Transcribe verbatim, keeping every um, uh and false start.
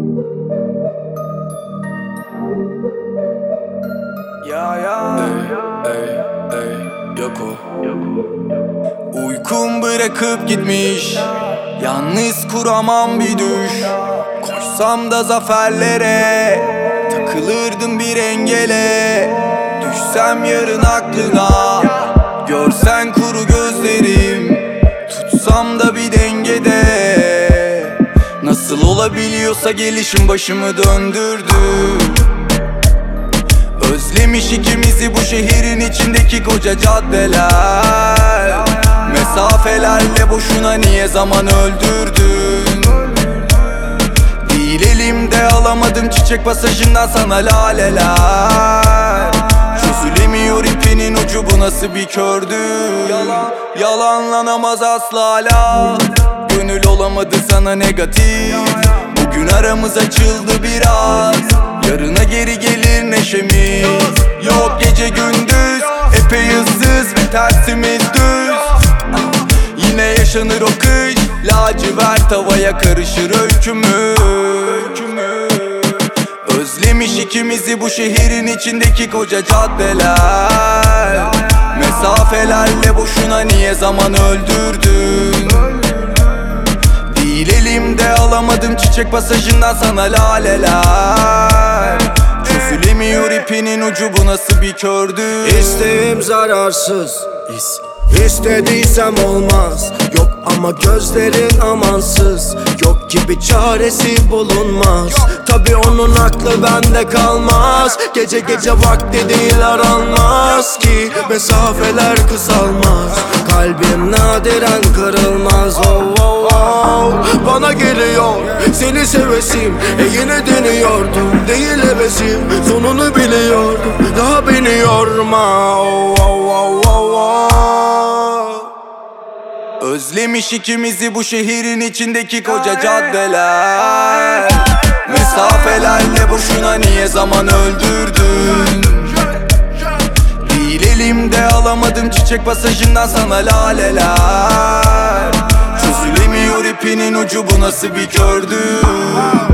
Ya ya ey, ey, ey, yok o. Uykum bırakıp gitmiş, yalnız kuramam bir düş. Koşsam da zaferlere, takılırdım bir engele. Düşsem yarın aklına, görsen kuru gözlerim. Tutsam da bir dengede. Nasıl olabiliyorsa gelişim başımı döndürdü. Özlemiş ikimizi bu şehrin içindeki koca caddeler. Mesafelerle boşuna niye zaman öldürdün? Değil elimde alamadım çiçek pasajından sana laleler. Çözülemiyor ipinin ucu, bu nasıl bir kördü? Yalan, yalanlanamaz asla hala. Gönül olamadı sana negatif. Bugün aramız açıldı biraz, yarına geri gelir neşemiz. Yok gece gündüz, epey ıssız ve tersimiz düz. Yine yaşanır o kış, lacivert havaya karışır öykümüz. Özlemiş ikimizi bu şehrin içindeki koca caddeler. Mesafelerle boşuna niye zaman öldürdün? Değil elimde alamadım çiçek pasajından sana laleler. Çözülemiyor ipinin ucu, bu nasıl bir kördü? İsteğim zararsız, İs İstediysem olmaz. Yok ama gözlerin amansız. Yok gibi çaresi bulunmaz. Tabi onun aklı bende kalmaz. Gece gece vakti değil aranmaz ki mesafeler kısalmaz. Kalbim nadiren kırılmaz. Oh, oh, oh. Bana geliyor seni sevesim, e yine deniyordum, değil hevesim. Sonunu biliyordum, daha beni yorma. Oh, oh, oh, oh, oh. Özlemiş ikimizi bu şehrin içindeki koca caddeler. Mesafelerle boşuna niye zaman öldürdün? Değil elimde alamadım çiçek pasajından sana laleler. Çözülemiyor ipinin ucu, bu nasıl bir kördü?